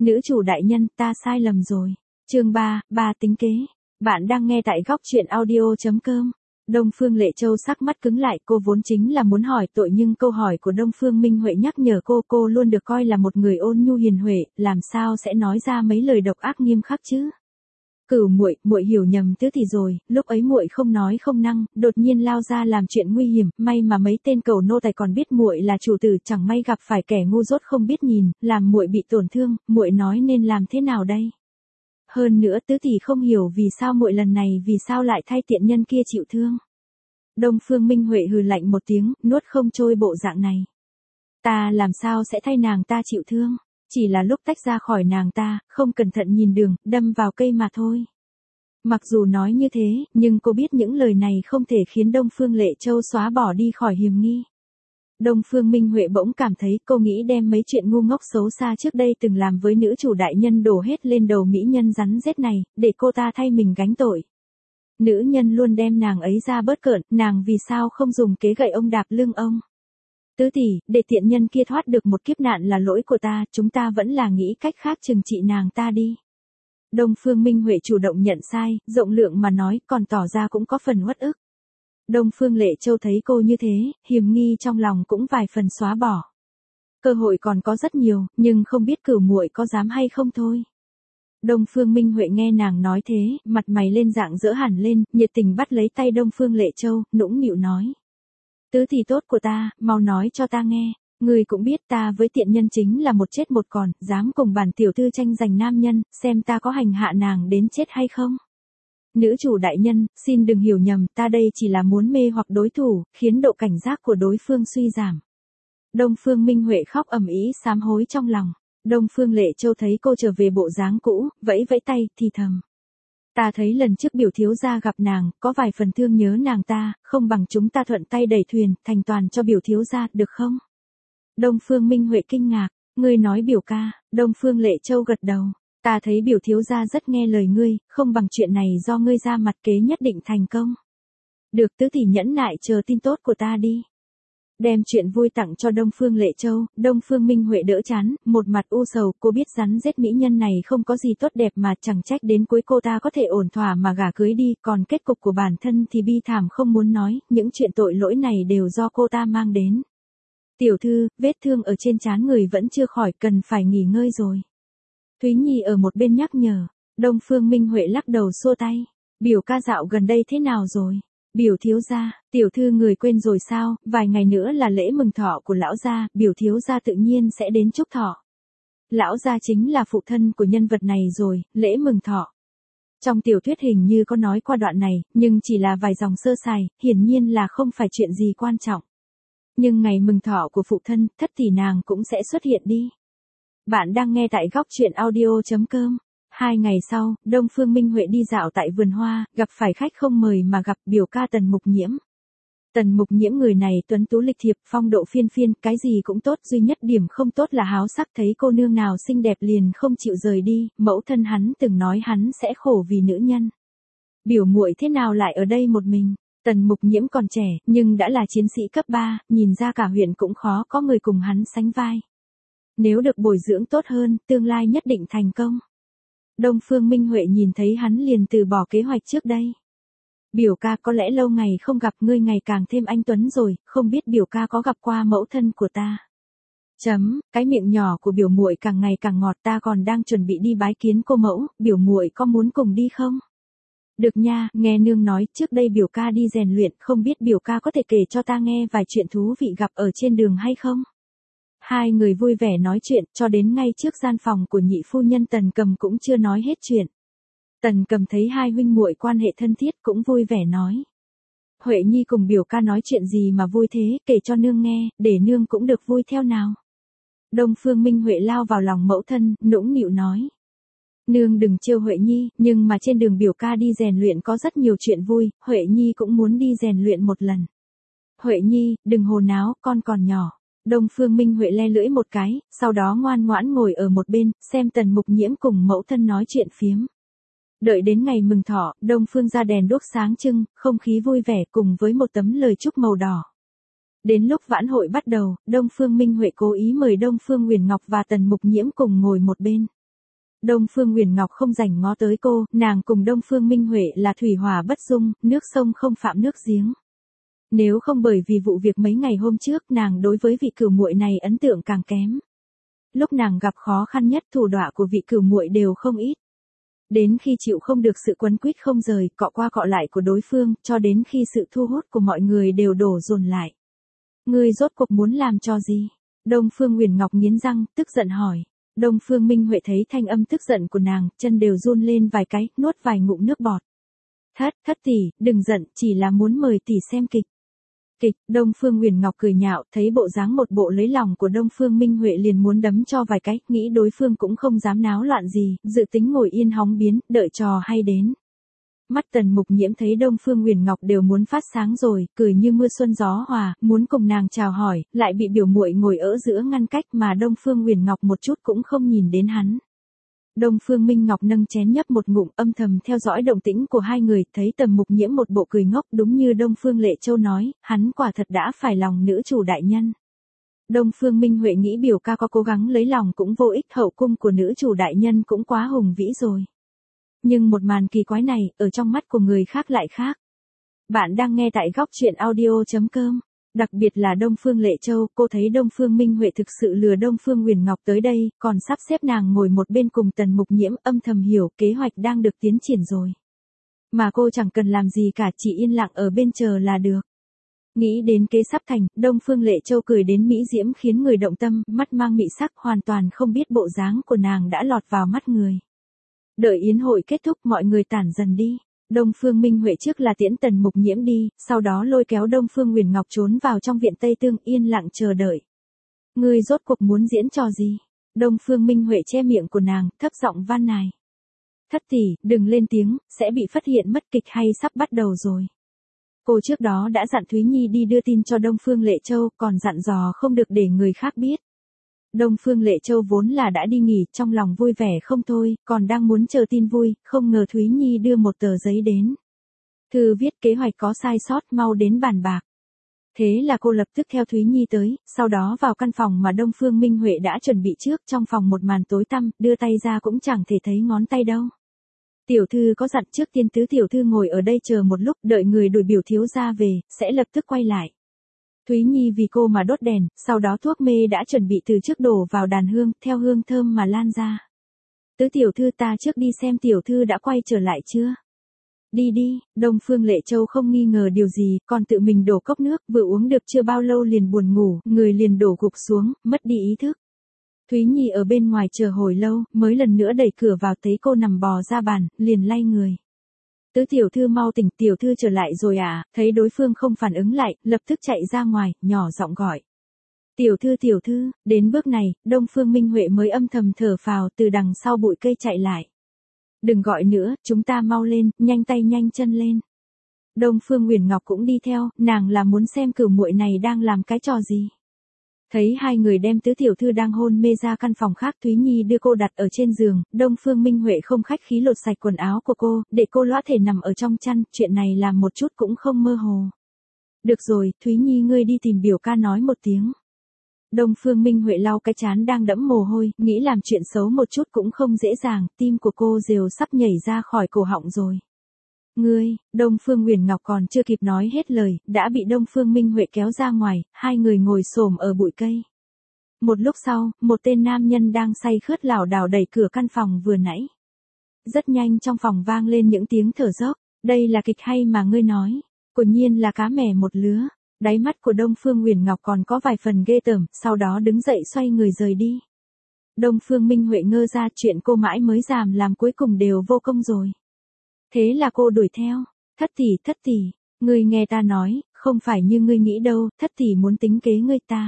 Nữ chủ đại nhân, ta sai lầm rồi. Chương 3, tính kế. Bạn đang nghe tại góc truyện audio.com. Đông Phương Lệ Châu sắc mắt cứng lại, cô vốn chính là muốn hỏi tội nhưng câu hỏi của Đông Phương Minh Huệ nhắc nhở cô luôn được coi là một người ôn nhu hiền huệ, làm sao sẽ nói ra mấy lời độc ác nghiêm khắc chứ? Cửu muội hiểu nhầm Tứ tỷ rồi, lúc ấy muội không nói không năng, đột nhiên lao ra làm chuyện nguy hiểm, may mà mấy tên cầu nô tài còn biết muội là chủ tử, chẳng may gặp phải kẻ ngu dốt không biết nhìn, làm muội bị tổn thương, muội nói nên làm thế nào đây? Hơn nữa Tứ tỷ không hiểu vì sao muội lần này vì sao lại thay tiện nhân kia chịu thương. Đông Phương Minh Huệ hừ lạnh một tiếng, nuốt không trôi bộ dạng này. Ta làm sao sẽ thay nàng ta chịu thương? Chỉ là lúc tách ra khỏi nàng ta, không cẩn thận nhìn đường, đâm vào cây mà thôi. Mặc dù nói như thế, nhưng cô biết những lời này không thể khiến Đông Phương Lệ Châu xóa bỏ đi khỏi hiềm nghi. Đông Phương Minh Huệ bỗng cảm thấy cô nghĩ đem mấy chuyện ngu ngốc xấu xa trước đây từng làm với nữ chủ đại nhân đổ hết lên đầu mỹ nhân rắn rết này, để cô ta thay mình gánh tội. Nữ nhân luôn đem nàng ấy ra bớt cợt, nàng vì sao không dùng kế gậy ông đạp lưng ông? Tứ tỷ, để tiện nhân kia thoát được một kiếp nạn là lỗi của ta, chúng ta vẫn là nghĩ cách khác trừng trị nàng ta đi. Đông Phương Minh Huệ chủ động nhận sai, rộng lượng mà nói, còn tỏ ra cũng có phần uất ức. Đông Phương Lệ Châu thấy cô như thế, hiềm nghi trong lòng cũng vài phần xóa bỏ. Cơ hội còn có rất nhiều, nhưng không biết Cửu muội có dám hay không thôi. Đông Phương Minh Huệ nghe nàng nói thế, mặt mày lên dạng dỡ hẳn lên, nhiệt tình bắt lấy tay Đông Phương Lệ Châu, nũng nịu nói. Tứ tỷ tốt của ta, mau nói cho ta nghe. Người cũng biết ta với tiện nhân chính là một chết một còn, dám cùng bản tiểu thư tranh giành nam nhân, xem ta có hành hạ nàng đến chết hay không. Nữ chủ đại nhân, xin đừng hiểu nhầm, ta đây chỉ là muốn mê hoặc đối thủ, khiến độ cảnh giác của đối phương suy giảm. Đông Phương Minh Huệ khóc ầm ĩ sám hối trong lòng. Đông Phương Lệ Châu thấy cô trở về bộ dáng cũ, vẫy vẫy tay, thì thầm. Ta thấy lần trước biểu thiếu gia gặp nàng, có vài phần thương nhớ nàng ta, không bằng chúng ta thuận tay đẩy thuyền, thành toàn cho biểu thiếu gia, được không? Đông Phương Minh Huệ kinh ngạc, ngươi nói biểu ca, Đông Phương Lệ Châu gật đầu. Ta thấy biểu thiếu gia rất nghe lời ngươi, không bằng chuyện này do ngươi ra mặt kế nhất định thành công. Được tứ tỷ nhẫn nại chờ tin tốt của ta đi. Đem chuyện vui tặng cho Đông Phương Lệ Châu, Đông Phương Minh Huệ đỡ chán, một mặt u sầu, cô biết rắn rết mỹ nhân này không có gì tốt đẹp mà chẳng trách đến cuối cô ta có thể ổn thỏa mà gả cưới đi, còn kết cục của bản thân thì bi thảm không muốn nói, những chuyện tội lỗi này đều do cô ta mang đến. Tiểu thư, vết thương ở trên trán người vẫn chưa khỏi, cần phải nghỉ ngơi rồi. Thúy Nhi ở một bên nhắc nhở, Đông Phương Minh Huệ lắc đầu xua tay, biểu ca dạo gần đây thế nào rồi? Biểu thiếu gia, tiểu thư người quên rồi sao, vài ngày nữa là lễ mừng thọ của lão gia, biểu thiếu gia tự nhiên sẽ đến chúc thọ. Lão gia chính là phụ thân của nhân vật này rồi, lễ mừng thọ. Trong tiểu thuyết hình như có nói qua đoạn này, nhưng chỉ là vài dòng sơ sài, hiển nhiên là không phải chuyện gì quan trọng. Nhưng ngày mừng thọ của phụ thân, thất tỷ nàng cũng sẽ xuất hiện đi. Bạn đang nghe tại góc truyện audio.com. 2 ngày sau, Đông Phương Minh Huệ đi dạo tại vườn hoa, gặp phải khách không mời mà gặp biểu ca Tần Mục Nhiễm. Tần Mục Nhiễm người này tuấn tú lịch thiệp, phong độ phiên phiên, cái gì cũng tốt, duy nhất điểm không tốt là háo sắc, thấy cô nương nào xinh đẹp liền không chịu rời đi, mẫu thân hắn từng nói hắn sẽ khổ vì nữ nhân. Biểu muội thế nào lại ở đây một mình? Tần Mục Nhiễm còn trẻ, nhưng đã là chiến sĩ cấp 3, nhìn ra cả huyện cũng khó có người cùng hắn sánh vai. Nếu được bồi dưỡng tốt hơn, tương lai nhất định thành công. Đông Phương Minh Huệ nhìn thấy hắn liền từ bỏ kế hoạch trước đây. Biểu ca có lẽ lâu ngày không gặp ngươi ngày càng thêm anh tuấn rồi, không biết biểu ca có gặp qua mẫu thân của ta. Cái miệng nhỏ của biểu muội càng ngày càng ngọt, ta còn đang chuẩn bị đi bái kiến cô mẫu, biểu muội có muốn cùng đi không? Được nha, nghe nương nói, trước đây biểu ca đi rèn luyện, không biết biểu ca có thể kể cho ta nghe vài chuyện thú vị gặp ở trên đường hay không? Hai người vui vẻ nói chuyện, cho đến ngay trước gian phòng của nhị phu nhân Tần Cầm cũng chưa nói hết chuyện. Tần Cầm thấy hai huynh muội quan hệ thân thiết cũng vui vẻ nói. Huệ Nhi cùng biểu ca nói chuyện gì mà vui thế, kể cho nương nghe, để nương cũng được vui theo nào. Đông Phương Minh Huệ lao vào lòng mẫu thân, nũng nịu nói. Nương đừng trêu Huệ Nhi, nhưng mà trên đường biểu ca đi rèn luyện có rất nhiều chuyện vui, Huệ Nhi cũng muốn đi rèn luyện một lần. Huệ Nhi, đừng hồ náo, con còn nhỏ. Đông Phương Minh Huệ le lưỡi một cái, sau đó ngoan ngoãn ngồi ở một bên, xem Tần Mục Nhiễm cùng mẫu thân nói chuyện phiếm. Đợi đến ngày mừng thọ, Đông Phương ra đèn đuốc sáng trưng, không khí vui vẻ cùng với một tấm lời chúc màu đỏ. Đến lúc vãn hội bắt đầu, Đông Phương Minh Huệ cố ý mời Đông Phương Huyền Ngọc và Tần Mục Nhiễm cùng ngồi một bên. Đông Phương Huyền Ngọc không rảnh ngó tới cô, nàng cùng Đông Phương Minh Huệ là thủy hỏa bất dung, nước sông không phạm nước giếng. Nếu không bởi vì vụ việc mấy ngày hôm trước, nàng đối với vị cửu muội này ấn tượng càng kém. Lúc nàng gặp khó khăn nhất, thủ đoạn của vị cửu muội đều không ít. Đến khi chịu không được sự quấn quýt không rời, cọ qua cọ lại của đối phương, cho đến khi sự thu hút của mọi người đều đổ dồn lại. Ngươi rốt cuộc muốn làm cho gì? Đông Phương Huyền Ngọc nghiến răng, tức giận hỏi. Đông Phương Minh Huệ thấy thanh âm tức giận của nàng, chân đều run lên vài cái, nuốt vài ngụm nước bọt. Thất tỷ, đừng giận, chỉ là muốn mời tỷ xem kịch. Kịch, Đông Phương Huyền Ngọc cười nhạo, thấy bộ dáng một bộ lấy lòng của Đông Phương Minh Huệ liền muốn đấm cho vài cái, nghĩ đối phương cũng không dám náo loạn gì, dự tính ngồi yên hóng biến, đợi trò hay đến. Mắt Tần Mục Nhiễm thấy Đông Phương Huyền Ngọc đều muốn phát sáng rồi, cười như mưa xuân gió hòa, muốn cùng nàng chào hỏi, lại bị biểu muội ngồi ở giữa ngăn cách mà Đông Phương Huyền Ngọc một chút cũng không nhìn đến hắn. Đông Phương Minh Ngọc nâng chén nhấp một ngụm, âm thầm theo dõi động tĩnh của hai người, thấy Tần Mục Nhiễm một bộ cười ngốc, đúng như Đông Phương Lệ Châu nói, hắn quả thật đã phải lòng nữ chủ đại nhân. Đông Phương Minh Huệ nghĩ biểu ca có cố gắng lấy lòng cũng vô ích, hậu cung của nữ chủ đại nhân cũng quá hùng vĩ rồi. Nhưng một màn kỳ quái này, ở trong mắt của người khác lại khác. Bạn đang nghe tại góc truyện audio.com. Đặc biệt là Đông Phương Lệ Châu, cô thấy Đông Phương Minh Huệ thực sự lừa Đông Phương Huyền Ngọc tới đây, còn sắp xếp nàng ngồi một bên cùng Tần Mục Nhiễm, âm thầm hiểu kế hoạch đang được tiến triển rồi. Mà cô chẳng cần làm gì cả, chỉ yên lặng ở bên chờ là được. Nghĩ đến kế sắp thành, Đông Phương Lệ Châu cười đến mỹ diễm khiến người động tâm, mắt mang mị sắc, hoàn toàn không biết bộ dáng của nàng đã lọt vào mắt người. Đợi yến hội kết thúc, mọi người tản dần đi. Đông Phương Minh Huệ trước là tiễn Tần Mục Nhiễm đi, sau đó lôi kéo Đông Phương Huyền Ngọc trốn vào trong viện Tây Tương, yên lặng chờ đợi. Ngươi rốt cuộc muốn diễn trò gì? Đông Phương Minh Huệ che miệng của nàng, thấp giọng van nài. Thất tỷ, đừng lên tiếng, sẽ bị phát hiện mất, kịch hay sắp bắt đầu rồi. Cô trước đó đã dặn Thúy Nhi đi đưa tin cho Đông Phương Lệ Châu, còn dặn dò không được để người khác biết. Đông Phương Lệ Châu vốn là đã đi nghỉ, trong lòng vui vẻ không thôi, còn đang muốn chờ tin vui, không ngờ Thúy Nhi đưa một tờ giấy đến. Thư viết kế hoạch có sai sót, mau đến bàn bạc. Thế là cô lập tức theo Thúy Nhi tới, sau đó vào căn phòng mà Đông Phương Minh Huệ đã chuẩn bị trước, trong phòng một màn tối tăm, đưa tay ra cũng chẳng thể thấy ngón tay đâu. Tiểu thư có dặn trước tiên tứ tiểu thư ngồi ở đây chờ một lúc, đợi người đuổi biểu thiếu gia về, sẽ lập tức quay lại. Thúy Nhi vì cô mà đốt đèn, sau đó thuốc mê đã chuẩn bị từ trước đổ vào đàn hương, theo hương thơm mà lan ra. Tứ tiểu thư, ta trước đi xem tiểu thư đã quay trở lại chưa? Đi đi, Đông Phương Lệ Châu không nghi ngờ điều gì, còn tự mình đổ cốc nước, vừa uống được chưa bao lâu liền buồn ngủ, người liền đổ gục xuống, mất đi ý thức. Thúy Nhi ở bên ngoài chờ hồi lâu, mới lần nữa đẩy cửa vào thấy cô nằm bò ra bàn, liền lay người. Tứ tiểu thư mau tỉnh, tiểu thư trở lại rồi à? Thấy đối phương không phản ứng lại, lập tức chạy ra ngoài, nhỏ giọng gọi. Tiểu thư, đến bước này, Đông Phương Minh Huệ mới âm thầm thở phào, từ đằng sau bụi cây chạy lại. Đừng gọi nữa, chúng ta mau lên, nhanh tay nhanh chân lên. Đông Phương Huyền Ngọc cũng đi theo, nàng là muốn xem cửu muội này đang làm cái trò gì. Thấy hai người đem tứ tiểu thư đang hôn mê ra căn phòng khác, Thúy Nhi đưa cô đặt ở trên giường, Đông Phương Minh Huệ không khách khí lột sạch quần áo của cô, để cô lõa thể nằm ở trong chăn, chuyện này làm một chút cũng không mơ hồ. Được rồi, Thúy Nhi ngươi đi tìm biểu ca nói một tiếng. Đông Phương Minh Huệ lau cái trán đang đẫm mồ hôi, nghĩ làm chuyện xấu một chút cũng không dễ dàng, tim của cô rều sắp nhảy ra khỏi cổ họng rồi. Ngươi, Đông Phương Huyền Ngọc còn chưa kịp nói hết lời, đã bị Đông Phương Minh Huệ kéo ra ngoài, hai người ngồi xổm ở bụi cây. Một lúc sau, một tên nam nhân đang say khướt lảo đảo đẩy cửa căn phòng vừa nãy. Rất nhanh trong phòng vang lên những tiếng thở dốc, đây là kịch hay mà ngươi nói, quả nhiên là cá mè một lứa. Đáy mắt của Đông Phương Huyền Ngọc còn có vài phần ghê tởm, sau đó đứng dậy xoay người rời đi. Đông Phương Minh Huệ ngơ ra, chuyện cô mãi mới dám làm cuối cùng đều vô công rồi. Thế là cô đuổi theo, thất tỷ, ngươi nghe ta nói, không phải như ngươi nghĩ đâu, thất tỷ muốn tính kế ngươi ta.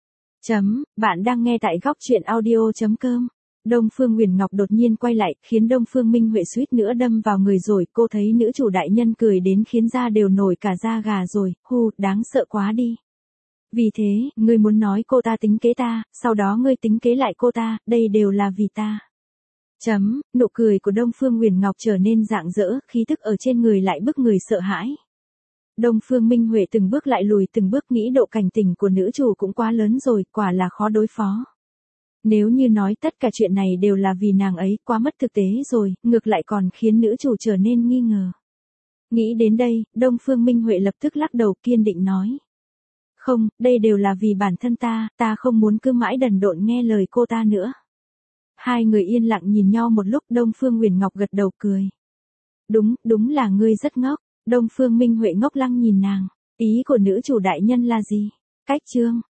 Bạn đang nghe tại góc truyện audio.com. Đông Phương Huyền Ngọc đột nhiên quay lại, khiến Đông Phương Minh Huệ suýt nữa đâm vào người rồi, cô thấy nữ chủ đại nhân cười đến khiến da đều nổi cả da gà rồi, đáng sợ quá đi. Vì thế, ngươi muốn nói cô ta tính kế ta, sau đó ngươi tính kế lại cô ta, đây đều là vì ta. Nụ cười của Đông Phương Huyền Ngọc trở nên rạng rỡ, khí tức ở trên người lại bức người sợ hãi. Đông Phương Minh Huệ từng bước lại lùi từng bước, nghĩ độ cảnh tỉnh của nữ chủ cũng quá lớn rồi, quả là khó đối phó. Nếu như nói tất cả chuyện này đều là vì nàng ấy, quá mất thực tế rồi, ngược lại còn khiến nữ chủ trở nên nghi ngờ. Nghĩ đến đây, Đông Phương Minh Huệ lập tức lắc đầu kiên định nói. Không, đây đều là vì bản thân ta không muốn cứ mãi đần độn nghe lời cô ta nữa. Hai người yên lặng nhìn nhau một lúc, Đông Phương Uyển Ngọc gật đầu cười. Đúng là ngươi rất ngốc. Đông Phương Minh Huệ ngốc lăng nhìn nàng. Ý của nữ chủ đại nhân là gì? Cách chương